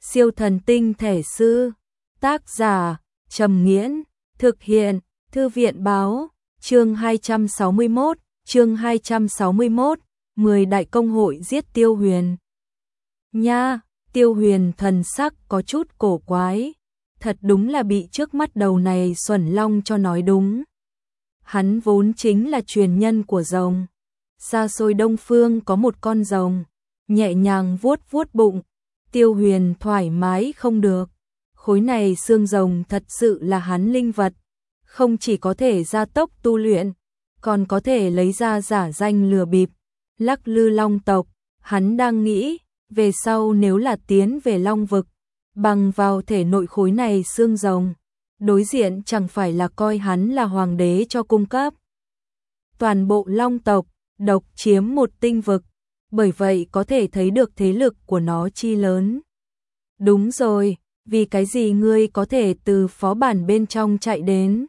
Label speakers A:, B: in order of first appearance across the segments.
A: Siêu thần tinh thể sư. Tác giả Trầm Nghiễn. Thực hiện Thư viện Báo. Chương 261, 10 đại công hội giết Tiêu Huyền. Nha, Tiêu Huyền thần sắc có chút cổ quái. Thật đúng là bị trước mắt đầu này xuẩn long cho nói đúng. Hắn vốn chính là truyền nhân của rồng. Xa xôi Đông Phương có một con rồng, nhẹ nhàng vuốt vuốt bụng. Tiêu Huyền thoải mái không được. Khối này xương rồng thật sự là hắn linh vật, không chỉ có thể gia tốc tu luyện, còn có thể lấy ra giả danh lừa bịp. Lắc lư long tộc, hắn đang nghĩ, về sau nếu là tiến về long vực, bằng vào thể nội khối này xương rồng, đối diện chẳng phải là coi hắn là hoàng đế cho cung cấp. Toàn bộ long tộc, độc chiếm một tinh vực, bởi vậy có thể thấy được thế lực của nó chi lớn. Đúng rồi, vì cái gì ngươi có thể từ phó bản bên trong chạy đến?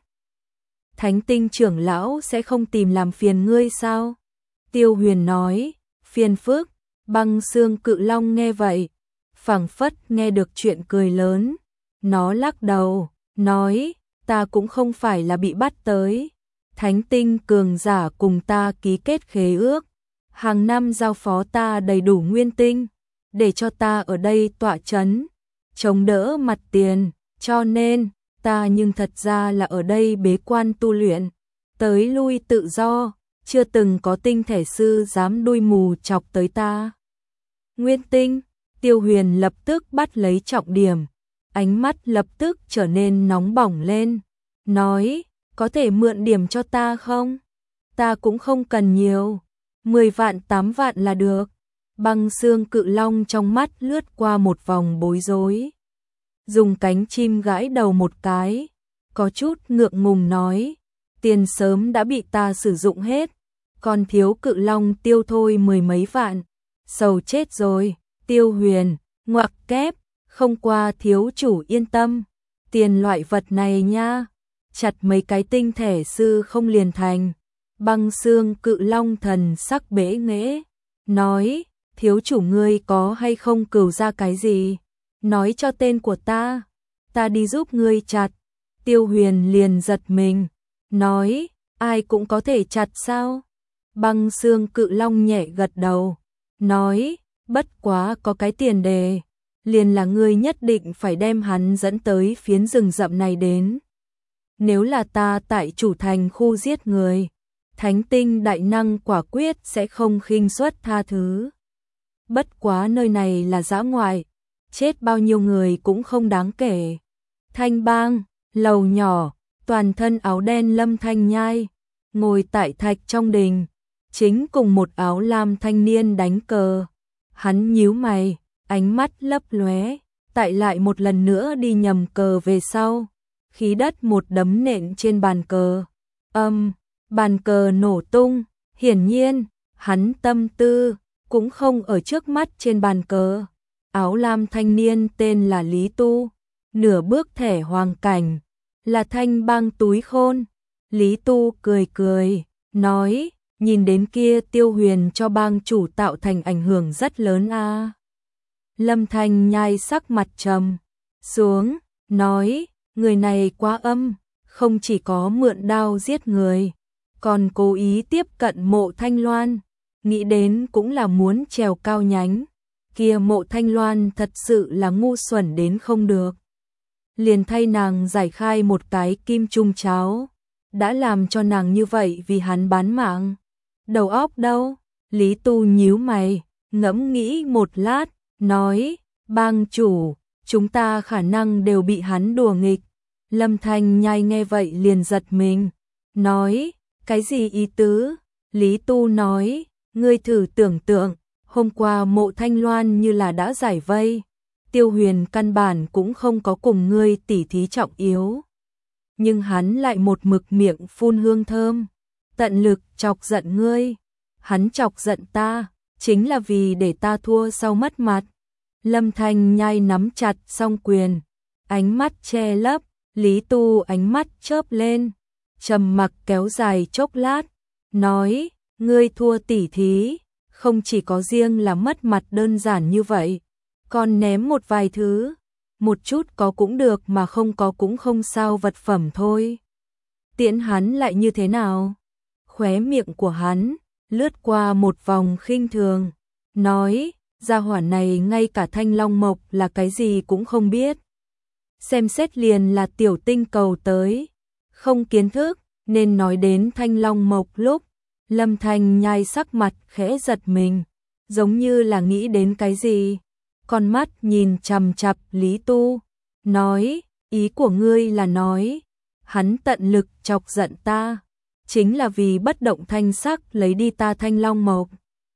A: Thánh tinh trưởng lão sẽ không tìm làm phiền ngươi sao? Tiêu Huyền nói, phiền phức. Băng xương cự long nghe vậy, phảng phất nghe được chuyện cười lớn. Nó lắc đầu, nói, ta cũng không phải là bị bắt tới. Thánh tinh cường giả cùng ta ký kết khế ước, hàng năm giao phó ta đầy đủ nguyên tinh, để cho ta ở đây tọa chấn, chống đỡ mặt tiền, cho nên, ta nhưng thật ra là ở đây bế quan tu luyện, tới lui tự do, chưa từng có tinh thể sư dám đuôi mù chọc tới ta. Nguyên tinh, Tiêu Huyền lập tức bắt lấy trọng điểm, ánh mắt lập tức trở nên nóng bỏng lên, nói, có thể mượn điểm cho ta không? Ta cũng không cần nhiều, 10 vạn 8 vạn là được. Băng xương cự long trong mắt lướt qua một vòng bối rối. Dùng cánh chim gãi đầu một cái, có chút ngượng ngùng nói, tiền sớm đã bị ta sử dụng hết, còn thiếu cự long tiêu thôi 10 mấy vạn, sầu chết rồi. Tiêu Huyền, ngoặc kép, không qua thiếu chủ yên tâm, tiền loại vật này nha, chặt mấy cái tinh thể sư không liền thành. Băng xương cự long thần sắc bẽ nghễ, nói, thiếu chủ ngươi có hay không cừu ra cái gì? Nói cho tên của ta đi giúp ngươi chặt. Tiêu Huyền liền giật mình, nói, ai cũng có thể chặt sao? Băng xương cự long nhẹ gật đầu, nói, bất quá có cái tiền đề, liền là ngươi nhất định phải đem hắn dẫn tới phiến rừng rậm này đến. Nếu là ta tại chủ thành khu giết người, thánh tinh đại năng quả quyết sẽ không khinh suất tha thứ. Bất quá nơi này là dã ngoại, chết bao nhiêu người cũng không đáng kể. Thanh bang, lầu nhỏ, toàn thân áo đen Lâm Thanh Nhai, ngồi tại thạch trong đình, chính cùng một áo lam thanh niên đánh cờ. Hắn nhíu mày, ánh mắt lấp lóe, tại lại một lần nữa đi nhầm cờ về sau, khí đất một đấm nện trên bàn cờ. Bàn cờ nổ tung, hiển nhiên, hắn tâm tư cũng không ở trước mắt trên bàn cờ. Áo lam thanh niên tên là Lý Tu, nửa bước thẻ hoàng cảnh, là thanh bang túi khôn. Lý Tu cười cười, nói, nhìn đến kia Tiêu Huyền cho bang chủ tạo thành ảnh hưởng rất lớn a. Lâm Thanh Nhai sắc mặt trầm xuống, nói, người này quá âm, không chỉ có mượn đao giết người, còn cố ý tiếp cận Mộ Thanh Loan, nghĩ đến cũng là muốn trèo cao nhánh. Kia Mộ Thanh Loan thật sự là ngu xuẩn đến không được. Liền thay nàng giải khai một cái kim trung cháo, đã làm cho nàng như vậy vì hắn bán mạng. Đầu óc đâu? Lý Tu nhíu mày, ngẫm nghĩ một lát, nói, bang chủ, chúng ta khả năng đều bị hắn đùa nghịch. Lâm Thanh Nhai nghe vậy liền giật mình, nói, cái gì ý tứ? Lý Tu nói, ngươi thử tưởng tượng, hôm qua Mộ Thanh Loan như là đã giải vây, Tiêu Huyền căn bản cũng không có cùng ngươi tỉ thí trọng yếu. Nhưng hắn lại một mực miệng phun hương thơm, tận lực chọc giận ngươi. Hắn chọc giận ta, chính là vì để ta thua sau mất mặt. Lâm Thanh Nhai nắm chặt song quyền, ánh mắt che lấp. Lý Tu ánh mắt chớp lên, trầm mặc kéo dài chốc lát, nói, ngươi thua tỉ thí, không chỉ có riêng là mất mặt đơn giản như vậy, Còn ném một vài thứ, một chút có cũng được mà không có cũng không sao, vật phẩm thôi. Tiễn hắn lại như thế nào? Khóe miệng của hắn lướt qua một vòng khinh thường, nói, gia hỏa này ngay cả Thanh Long Mộc là cái gì cũng không biết. Xem xét liền là tiểu tinh cầu tới, không kiến thức, nên nói đến Thanh Long Mộc lúc, Lâm Thanh Nhai sắc mặt khẽ giật mình, giống như là nghĩ đến cái gì. Con mắt nhìn chằm chằm Lý Tu, nói, ý của ngươi là nói, hắn tận lực chọc giận ta, chính là vì bất động thanh sắc lấy đi ta Thanh Long Mộc.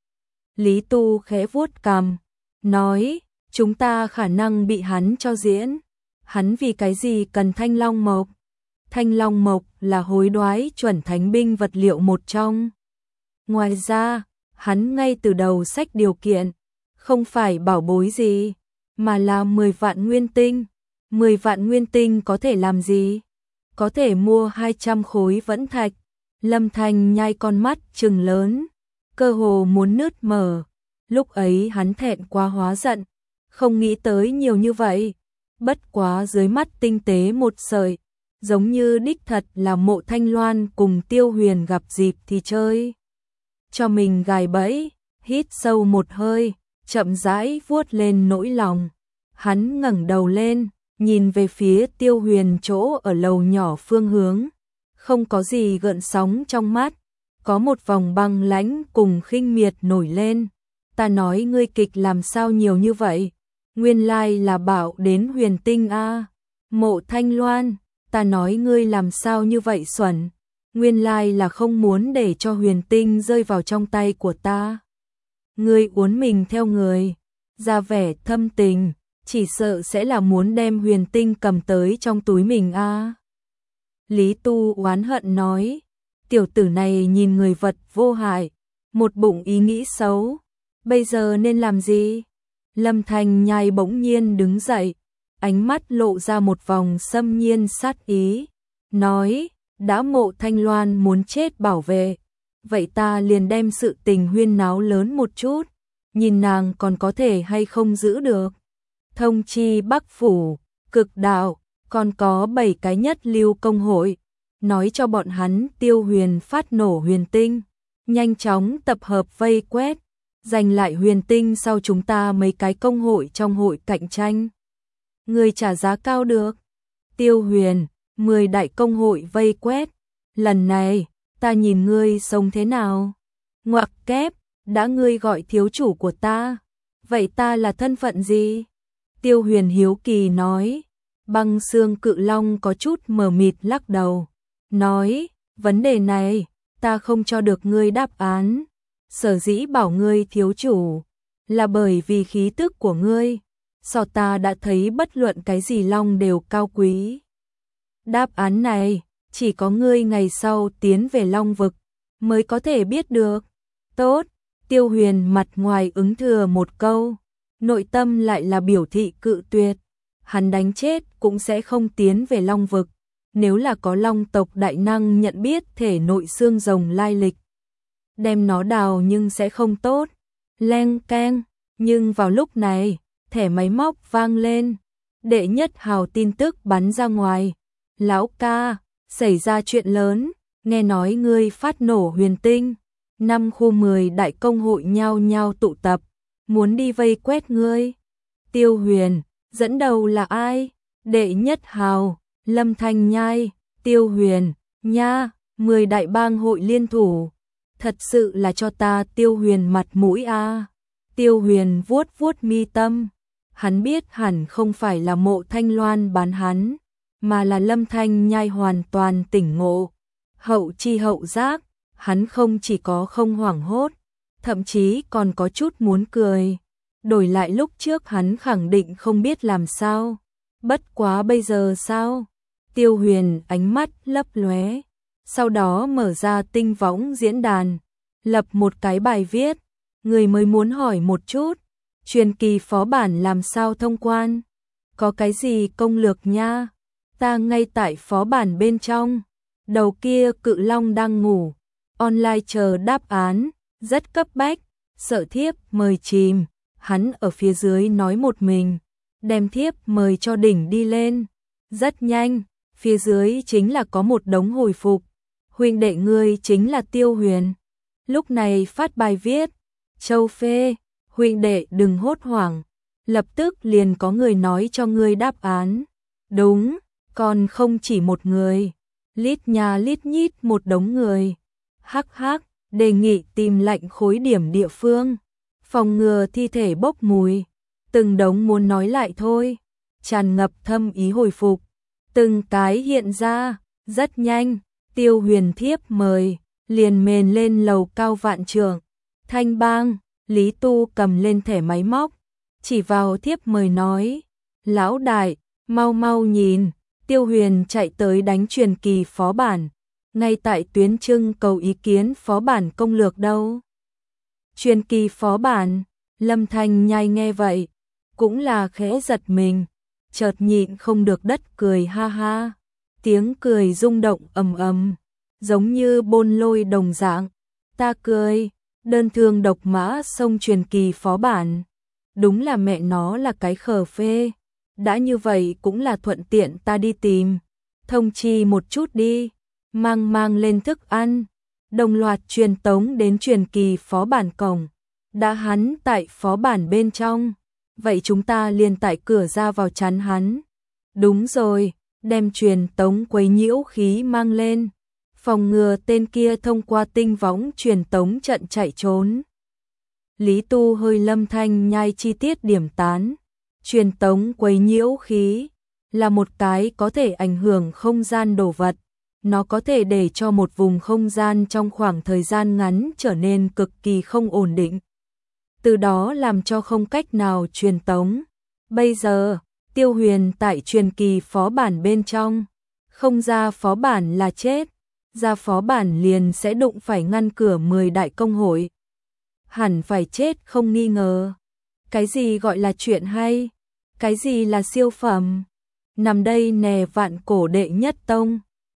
A: Lý Tu khẽ vuốt cằm, nói, chúng ta khả năng bị hắn cho diễn. Hắn vì cái gì cần Thanh Long Mộc? Thanh Long Mộc là hối đoái chuẩn thánh binh vật liệu một trong. Ngoài ra, hắn ngay từ đầu sách điều kiện, không phải bảo bối gì, mà là 10 vạn nguyên tinh. 10 vạn nguyên tinh có thể làm gì? Có thể mua 200 khối vẫn thạch. Lâm Thanh Nhai con mắt trừng lớn, cơ hồ muốn nứt mở. Lúc ấy hắn thẹn quá hóa giận, không nghĩ tới nhiều như vậy. Bất quá dưới mắt tinh tế một sợi, giống như đích thật là Mộ Thanh Loan cùng Tiêu Huyền gặp dịp thì chơi. Cho mình gài bẫy, hít sâu một hơi, chậm rãi vuốt lên nỗi lòng. Hắn ngẩng đầu lên, nhìn về phía Tiêu Huyền chỗ ở lầu nhỏ phương hướng. Không có gì gợn sóng trong mắt, có một vòng băng lãnh cùng khinh miệt nổi lên. Ta nói ngươi kịch làm sao nhiều như vậy? Nguyên lai là bảo đến huyền tinh a. Mộ Thanh Loan, ta nói ngươi làm sao như vậy xuẩn? Nguyên lai là không muốn để cho huyền tinh rơi vào trong tay của ta. Ngươi uốn mình theo người, ra vẻ thâm tình, chỉ sợ sẽ là muốn đem huyền tinh cầm tới trong túi mình a. Lý Tu oán hận nói, tiểu tử này nhìn người vật vô hại, một bụng ý nghĩ xấu, bây giờ nên làm gì? Lâm Thanh Nhai bỗng nhiên đứng dậy, ánh mắt lộ ra một vòng xâm nhiên sát ý, nói, đã Mộ Thanh Loan muốn chết bảo vệ, vậy ta liền đem sự tình huyên náo lớn một chút, nhìn nàng còn có thể hay không giữ được. Thông chi Bắc Phủ, Cực Đạo, còn có 7 cái nhất lưu công hội, nói cho bọn hắn Tiêu Huyền phát nổ huyền tinh, nhanh chóng tập hợp vây quét, giành lại huyền tinh sau chúng ta mấy cái công hội trong hội cạnh tranh. Người trả giá cao được. Tiêu Huyền, 10 đại công hội vây quét, lần này, ta nhìn ngươi sống thế nào? Ngoặc kép, đã ngươi gọi thiếu chủ của ta, vậy ta là thân phận gì? Tiêu Huyền hiếu kỳ nói. Băng Xương Cự Long có chút mờ mịt lắc đầu, nói, vấn đề này, ta không cho được ngươi đáp án. Sở dĩ bảo ngươi thiếu chủ, là bởi vì khí tức của ngươi, so ta đã thấy bất luận cái gì long đều cao quý. Đáp án này, chỉ có ngươi ngày sau tiến về Long Vực, mới có thể biết được. Tốt, Tiêu Huyền mặt ngoài ứng thừa một câu, nội tâm lại là biểu thị cự tuyệt. Hắn đánh chết cũng sẽ không tiến về Long Vực, nếu là có Long tộc đại năng nhận biết thể nội xương rồng lai lịch. Đem nó đào nhưng sẽ không tốt. Leng keng, nhưng vào lúc này, thẻ máy móc vang lên. Đệ Nhất Hào tin tức bắn ra ngoài. Lão ca, xảy ra chuyện lớn, nghe nói ngươi phát nổ huyền tinh. 5 khu 10 đại công hội nhao nhao tụ tập, muốn đi vây quét ngươi. Tiêu Huyền, dẫn đầu là ai? Đệ Nhất Hào, Lâm Thanh Nhai, Tiêu Huyền, nha, 10 đại bang hội liên thủ. Thật sự là cho ta Tiêu Huyền mặt mũi a. Tiêu Huyền vuốt vuốt mi tâm, hắn biết hẳn không phải là Mộ Thanh Loan bán hắn, mà là Lâm Thanh Nhai hoàn toàn tỉnh ngộ. Hậu chi hậu giác, hắn không chỉ có không hoảng hốt, thậm chí còn có chút muốn cười. Đổi lại lúc trước hắn khẳng định không biết làm sao. Bất quá bây giờ sao? Tiêu Huyền ánh mắt lấp lóe, sau đó mở ra tinh võng diễn đàn, lập một cái bài viết. Người mới muốn hỏi một chút, truyền kỳ phó bản làm sao thông quan? Có cái gì công lược nha? Ta ngay tại phó bản bên trong. Đầu kia Cự Long đang ngủ, online chờ đáp án, rất cấp bách. Sở thiếp mời chìm. hắn ở phía dưới nói một mình, đem thiếp mời cho đỉnh đi lên. Rất nhanh, phía dưới chính là có một đống hồi phục. Huynh đệ ngươi chính là Tiêu Huyền. Lúc này phát bài viết, Châu Phê, huynh đệ đừng hốt hoảng, lập tức liền có người nói cho ngươi đáp án. Đúng, còn không chỉ một người, lít nhà lít nhít một đống người. Hắc hắc, đề nghị tìm lạnh khối điểm địa phương, phòng ngừa thi thể bốc mùi. Từng đống muốn nói lại thôi, tràn ngập thâm ý hồi phục, từng cái hiện ra, rất nhanh, Tiêu Huyền thiếp mời, liền mền lên lầu cao vạn trượng. Thanh Bang, Lý Tu cầm lên thẻ máy móc, chỉ vào thiếp mời nói, lão đại, mau mau nhìn, Tiêu Huyền chạy tới đánh truyền kỳ phó bản, ngay tại tuyến trưng cầu ý kiến phó bản công lược đâu. Truyền kỳ phó bản, Lâm Thanh Nhai nghe vậy, cũng là khẽ giật mình, chợt nhịn không được đất cười ha ha, tiếng cười rung động ầm ầm, giống như bôn lôi đồng dạng. Ta cười, đơn thương độc mã xông truyền kỳ phó bản, đúng là mẹ nó là cái khờ phê. Đã như vậy cũng là thuận tiện ta đi tìm, thông chi một chút đi, mang lên thức ăn, đồng loạt truyền tống đến truyền kỳ phó bản cổng. Đã hắn tại phó bản bên trong, vậy chúng ta liền tại cửa ra vào chắn hắn. Đúng rồi, đem truyền tống quấy nhiễu khí mang lên, phòng ngừa tên kia thông qua tinh võng truyền tống trận chạy trốn. Lý Tu hơi Lâm Thanh Nhai chi tiết điểm tán. Truyền tống quấy nhiễu khí là một cái có thể ảnh hưởng không gian đồ vật, nó có thể để cho một vùng không gian trong khoảng thời gian ngắn trở nên cực kỳ không ổn định, từ đó làm cho không cách nào truyền tống. Bây giờ, Tiêu Huyền tại truyền kỳ phó bản bên trong, không ra phó bản là chết, ra phó bản liền sẽ đụng phải ngăn cửa 10 đại công hội. Hẳn phải chết không nghi ngờ. Cái gì gọi là chuyện hay? Cái gì là siêu phẩm? Nằm đây nè vạn cổ đệ nhất tông.